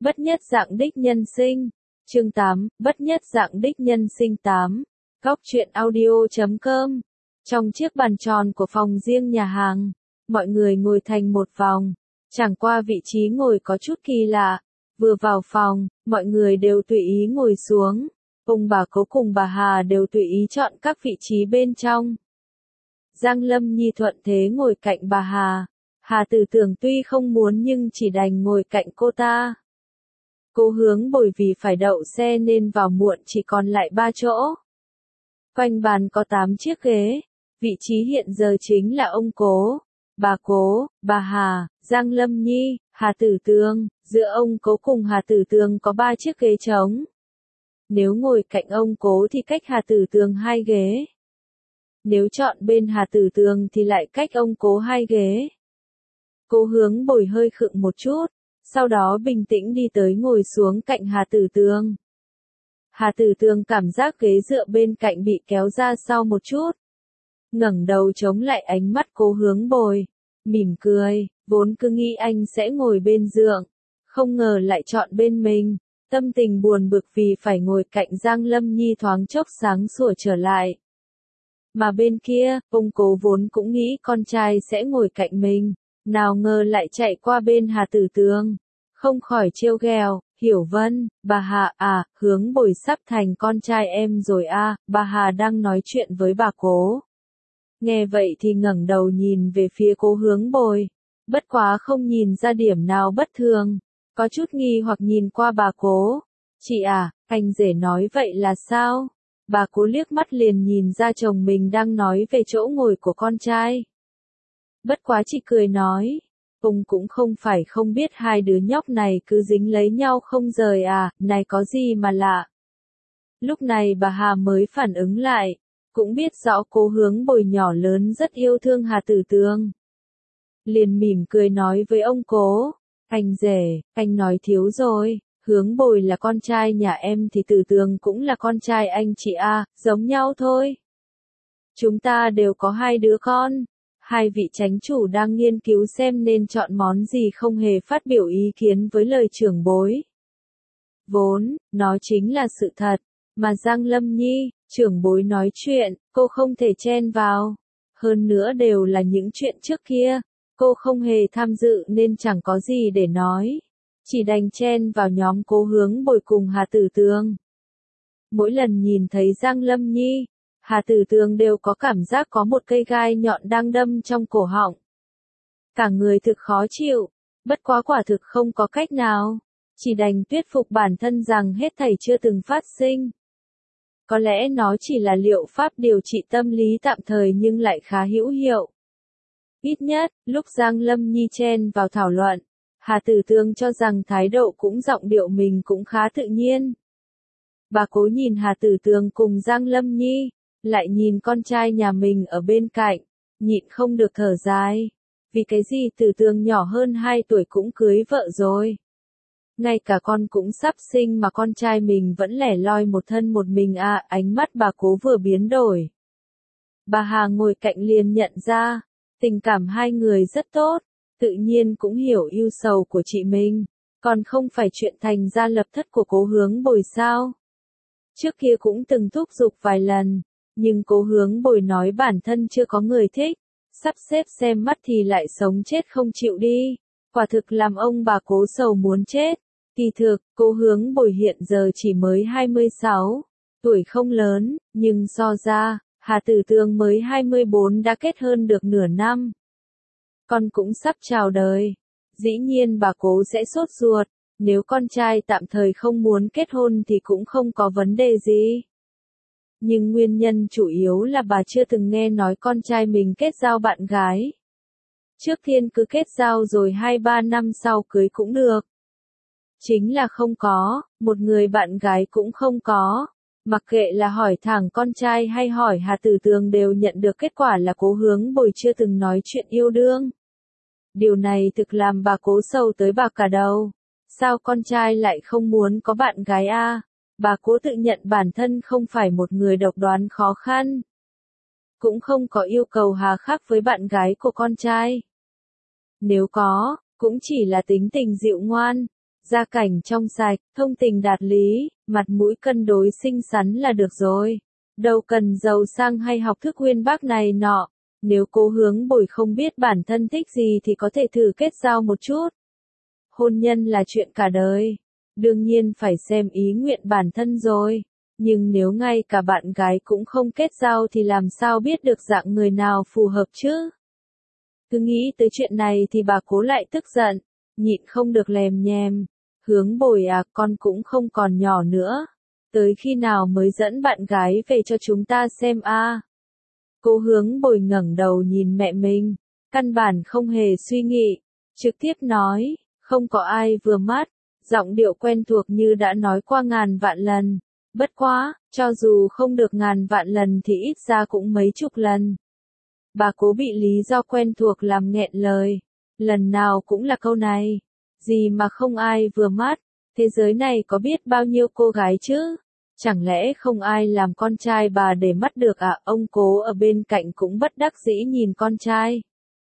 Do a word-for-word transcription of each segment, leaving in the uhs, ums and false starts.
Bất nhất dạng đích nhân sinh. Chương tám, bất nhất dạng đích nhân sinh tám. Góc truyện audio chấm com. Trong chiếc bàn tròn của phòng riêng nhà hàng, mọi người ngồi thành một vòng. Chẳng qua vị trí ngồi có chút kỳ lạ. Vừa vào phòng, mọi người đều tùy ý ngồi xuống. Ông bà Cố cùng bà Hà đều tùy ý chọn các vị trí bên trong. Giang Lâm Nhi thuận thế ngồi cạnh bà Hà. Hà Tử Tường tuy không muốn nhưng chỉ đành ngồi cạnh cô ta. Cố Hướng Bồi vì phải đậu xe nên vào muộn chỉ còn lại ba chỗ. Quanh bàn có tám chiếc ghế. Vị trí hiện giờ chính là ông Cố, bà Cố, bà Hà, Giang Lâm Nhi, Hà Tử Tường. Giữa ông Cố cùng Hà Tử Tường có ba chiếc ghế trống. Nếu ngồi cạnh ông Cố thì cách Hà Tử Tường hai ghế. Nếu chọn bên Hà Tử Tường thì lại cách ông Cố hai ghế. Cố Hướng Bồi hơi khựng một chút, sau đó bình tĩnh đi tới ngồi xuống cạnh Hà Tử Tường. Hà Tử Tường cảm giác ghế dựa bên cạnh bị kéo ra sau một chút. Ngẩng đầu chống lại ánh mắt Cố Hướng Bồi, mỉm cười, vốn cứ nghĩ anh sẽ ngồi bên dượng, không ngờ lại chọn bên mình. Tâm tình buồn bực vì phải ngồi cạnh Giang Lâm Nhi thoáng chốc sáng sủa trở lại. Mà bên kia, ông Cố vốn cũng nghĩ con trai sẽ ngồi cạnh mình, nào ngờ lại chạy qua bên Hà Tử Tường. Không khỏi trêu ghẹo, Hiểu Vân, bà Hà à, Hướng Bồi sắp thành con trai em rồi à, bà Hà đang nói chuyện với bà Cố. Nghe vậy thì ngẩng đầu nhìn về phía Cố Hướng Bồi, bất quá không nhìn ra điểm nào bất thường, có chút nghi hoặc nhìn qua bà Cố. Chị à, anh rể nói vậy là sao? Bà Cố liếc mắt liền nhìn ra chồng mình đang nói về chỗ ngồi của con trai. Bất quá chị cười nói, ông cũng không phải không biết hai đứa nhóc này cứ dính lấy nhau không rời à, này có gì mà lạ. Lúc này bà Hà mới phản ứng lại, cũng biết rõ Cố Hướng Bồi nhỏ lớn rất yêu thương Hà Tử Tường. Liền mỉm cười nói với ông Cố, anh rể, anh nói thiếu rồi, Hướng Bồi là con trai nhà em thì Tử Tường cũng là con trai anh chị à, giống nhau thôi. Chúng ta đều có hai đứa con. Hai vị chánh chủ đang nghiên cứu xem nên chọn món gì không hề phát biểu ý kiến với lời trưởng bối. Vốn, nó chính là sự thật, mà Giang Lâm Nhi, trưởng bối nói chuyện, cô không thể chen vào. Hơn nữa đều là những chuyện trước kia, cô không hề tham dự nên chẳng có gì để nói. Chỉ đành chen vào nhóm Cố Hướng Bồi cùng Hà Tử Tường. Mỗi lần nhìn thấy Giang Lâm Nhi, Hà Tử Tường đều có cảm giác có một cây gai nhọn đang đâm trong cổ họng. Cả người thực khó chịu, bất quá quả thực không có cách nào, chỉ đành thuyết phục bản thân rằng hết thảy chưa từng phát sinh. Có lẽ nó chỉ là liệu pháp điều trị tâm lý tạm thời nhưng lại khá hữu hiệu. Ít nhất, lúc Giang Lâm Nhi chen vào thảo luận, Hà Tử Tường cho rằng thái độ cũng giọng điệu mình cũng khá tự nhiên. Bà Cố nhìn Hà Tử Tường cùng Giang Lâm Nhi, lại nhìn con trai nhà mình ở bên cạnh, nhịn không được thở dài. Vì cái gì Tử Tường nhỏ hơn hai tuổi cũng cưới vợ rồi. Ngay cả con cũng sắp sinh mà con trai mình vẫn lẻ loi một thân một mình à, ánh mắt bà Cố vừa biến đổi. Bà Hà ngồi cạnh liền nhận ra, tình cảm hai người rất tốt, tự nhiên cũng hiểu ưu sầu của chị mình, còn không phải chuyện thành ra lập thất của Cố Hướng Bồi sao. Trước kia cũng từng thúc giục vài lần, nhưng Cố Hướng Bồi nói bản thân chưa có người thích, sắp xếp xem mắt thì lại sống chết không chịu đi, quả thực làm ông bà Cố sầu muốn chết. Kỳ thực, Cố Hướng Bồi hiện giờ chỉ mới hai mươi sáu, tuổi không lớn, nhưng so ra, Hà Tử Tường mới hai mươi bốn đã kết hơn được nửa năm. Con cũng sắp chào đời, dĩ nhiên bà Cố sẽ sốt ruột, nếu con trai tạm thời không muốn kết hôn thì cũng không có vấn đề gì. Nhưng nguyên nhân chủ yếu là bà chưa từng nghe nói con trai mình kết giao bạn gái. Trước tiên cứ kết giao rồi hai ba năm sau cưới cũng được. Chính là không có, một người bạn gái cũng không có. Mặc kệ là hỏi thẳng con trai hay hỏi Hà Tử Tường đều nhận được kết quả là Cố Hướng Bồi chưa từng nói chuyện yêu đương. Điều này thực làm bà Cố sầu tới bạc cả đầu. Sao con trai lại không muốn có bạn gái à? Bà Cố tự nhận bản thân không phải một người độc đoán khó khăn. Cũng không có yêu cầu hà khắc với bạn gái của con trai. Nếu có, cũng chỉ là tính tình dịu ngoan, gia cảnh trong sạch, thông tình đạt lý, mặt mũi cân đối xinh xắn là được rồi. Đâu cần giàu sang hay học thức uyên bác này nọ. Nếu Cố Hướng Bồi không biết bản thân thích gì thì có thể thử kết giao một chút. Hôn nhân là chuyện cả đời. Đương nhiên phải xem ý nguyện bản thân rồi. Nhưng nếu ngay cả bạn gái cũng không kết giao thì làm sao biết được dạng người nào phù hợp chứ? Cứ nghĩ tới chuyện này thì bà Cố lại tức giận, nhịn không được lèm nhem. Hướng Bồi à, con cũng không còn nhỏ nữa. Tới khi nào mới dẫn bạn gái về cho chúng ta xem a? À? Cố Hướng Bồi ngẩng đầu nhìn mẹ mình, căn bản không hề suy nghĩ, trực tiếp nói, không có ai vừa mắt, giọng điệu quen thuộc như đã nói qua ngàn vạn lần. Bất quá, cho dù không được ngàn vạn lần thì ít ra cũng mấy chục lần. Bà Cố bị lý do quen thuộc làm nghẹn lời, lần nào cũng là câu này, gì mà không ai vừa mắt, thế giới này có biết bao nhiêu cô gái chứ? Chẳng lẽ không ai làm con trai bà để mắt được à? Ông Cố ở bên cạnh cũng bất đắc dĩ nhìn con trai.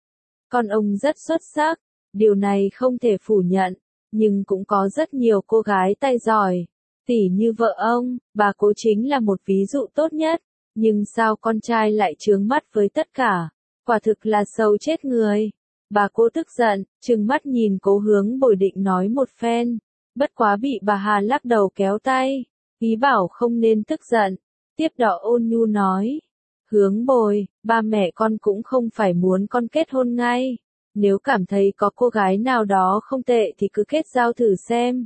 Con ông rất xuất sắc, điều này không thể phủ nhận, nhưng cũng có rất nhiều cô gái tay giỏi. Tỉ như vợ ông, bà Cố chính là một ví dụ tốt nhất, nhưng sao con trai lại chướng mắt với tất cả, quả thực là sầu chết người. Bà Cố tức giận, trừng mắt nhìn Cố Hướng Bồi định nói một phen, bất quá bị bà Hà lắc đầu kéo tay, ý bảo không nên tức giận, tiếp đó ôn nhu nói, Hướng Bồi, ba mẹ con cũng không phải muốn con kết hôn ngay, nếu cảm thấy có cô gái nào đó không tệ thì cứ kết giao thử xem.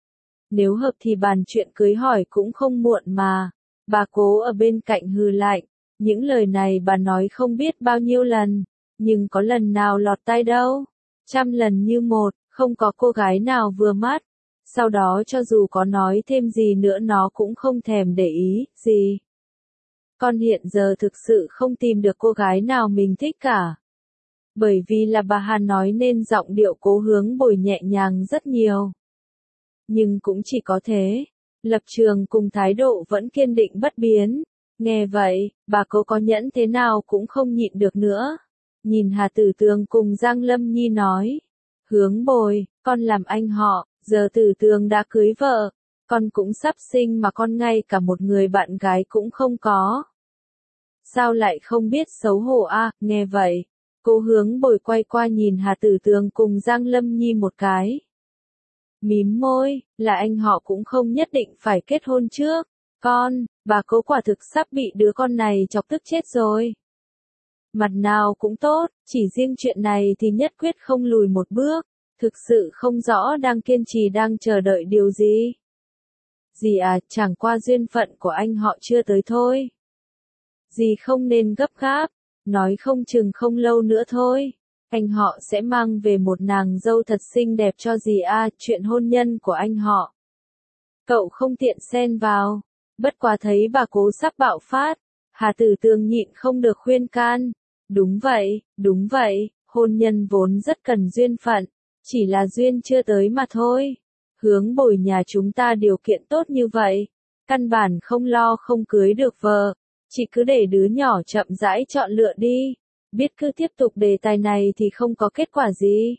Nếu hợp thì bàn chuyện cưới hỏi cũng không muộn mà. Bà Cố ở bên cạnh hừ lạnh, những lời này bà nói không biết bao nhiêu lần, nhưng có lần nào lọt tai đâu. Trăm lần như một, không có cô gái nào vừa mắt. Sau đó cho dù có nói thêm gì nữa nó cũng không thèm để ý, gì. Con hiện giờ thực sự không tìm được cô gái nào mình thích cả. Bởi vì là bà Hà nói nên giọng điệu Cố Hướng Bồi nhẹ nhàng rất nhiều. Nhưng cũng chỉ có thế, lập trường cùng thái độ vẫn kiên định bất biến. Nghe vậy, bà Cố có nhẫn thế nào cũng không nhịn được nữa. Nhìn Hà Tử Tường cùng Giang Lâm Nhi nói, Hướng Bồi, con làm anh họ, giờ Tử Tường đã cưới vợ, con cũng sắp sinh mà con ngay cả một người bạn gái cũng không có. Sao lại không biết xấu hổ a? À? Nghe vậy, Cố Hướng Bồi quay qua nhìn Hà Tử Tường cùng Giang Lâm Nhi một cái. Mím môi, là anh họ cũng không nhất định phải kết hôn trước. Con, bà Cố quả thực sắp bị đứa con này chọc tức chết rồi. Mặt nào cũng tốt, chỉ riêng chuyện này thì nhất quyết không lùi một bước. Thực sự không rõ đang kiên trì đang chờ đợi điều gì. Dì à, chẳng qua duyên phận của anh họ chưa tới thôi. Dì không nên gấp gáp, nói không chừng không lâu nữa thôi. Anh họ sẽ mang về một nàng dâu thật xinh đẹp cho dì a, chuyện hôn nhân của anh họ. Cậu không tiện xen vào, bất quá thấy bà Cố sắp bạo phát, Hà Tử Tường nhịn không được khuyên can. Đúng vậy, đúng vậy, hôn nhân vốn rất cần duyên phận, chỉ là duyên chưa tới mà thôi. Hướng Bồi nhà chúng ta điều kiện tốt như vậy, căn bản không lo không cưới được vợ, chỉ cứ để đứa nhỏ chậm rãi chọn lựa đi. Biết cứ tiếp tục đề tài này thì không có kết quả gì.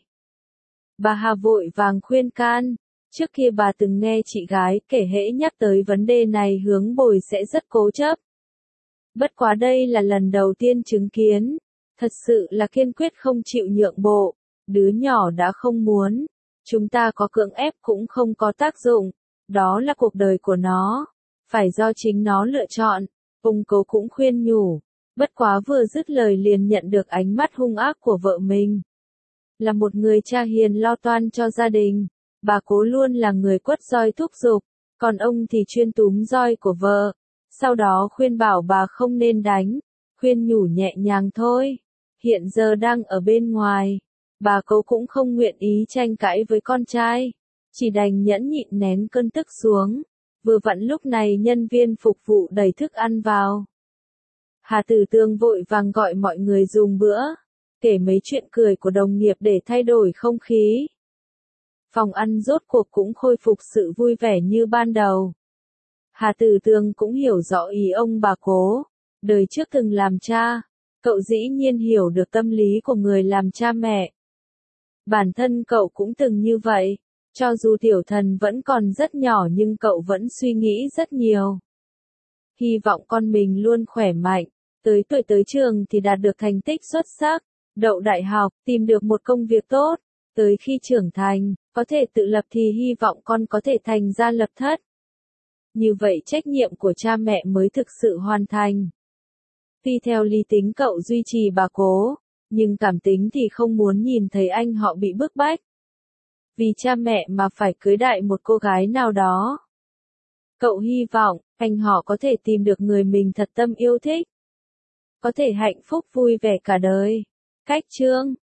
Bà Hà vội vàng khuyên can, trước kia bà từng nghe chị gái kể hễ nhắc tới vấn đề này Hướng Bồi sẽ rất cố chấp. Bất quá đây là lần đầu tiên chứng kiến, thật sự là kiên quyết không chịu nhượng bộ, đứa nhỏ đã không muốn, chúng ta có cưỡng ép cũng không có tác dụng, đó là cuộc đời của nó, phải do chính nó lựa chọn, ông Cố cũng khuyên nhủ. Bất quá vừa dứt lời liền nhận được ánh mắt hung ác của vợ mình. Là một người cha hiền lo toan cho gia đình, bà Cố luôn là người quất roi thúc giục, còn ông thì chuyên túm roi của vợ. Sau đó khuyên bảo bà không nên đánh, khuyên nhủ nhẹ nhàng thôi. Hiện giờ đang ở bên ngoài, bà Cố cũng không nguyện ý tranh cãi với con trai, chỉ đành nhẫn nhịn nén cơn tức xuống. Vừa vặn lúc này nhân viên phục vụ đẩy thức ăn vào. Hà Tử Tường vội vàng gọi mọi người dùng bữa, kể mấy chuyện cười của đồng nghiệp để thay đổi không khí. Phòng ăn rốt cuộc cũng khôi phục sự vui vẻ như ban đầu. Hà Tử Tường cũng hiểu rõ ý ông bà Cố, đời trước từng làm cha, cậu dĩ nhiên hiểu được tâm lý của người làm cha mẹ. Bản thân cậu cũng từng như vậy, Cho dù tiểu thần vẫn còn rất nhỏ nhưng cậu vẫn suy nghĩ rất nhiều. Hy vọng con mình luôn khỏe mạnh, tới tuổi tới trường thì đạt được thành tích xuất sắc, đậu đại học, tìm được một công việc tốt, tới khi trưởng thành, có thể tự lập thì hy vọng con có thể thành gia lập thất. Như vậy trách nhiệm của cha mẹ mới thực sự hoàn thành. Tuy theo lý tính cậu duy trì bà cố, nhưng cảm tính thì không muốn nhìn thấy anh họ bị bức bách. Vì cha mẹ mà phải cưới đại một cô gái nào đó. Cậu hy vọng, anh họ có thể tìm được người mình thật tâm yêu thích. Có thể hạnh phúc vui vẻ cả đời. Cách chương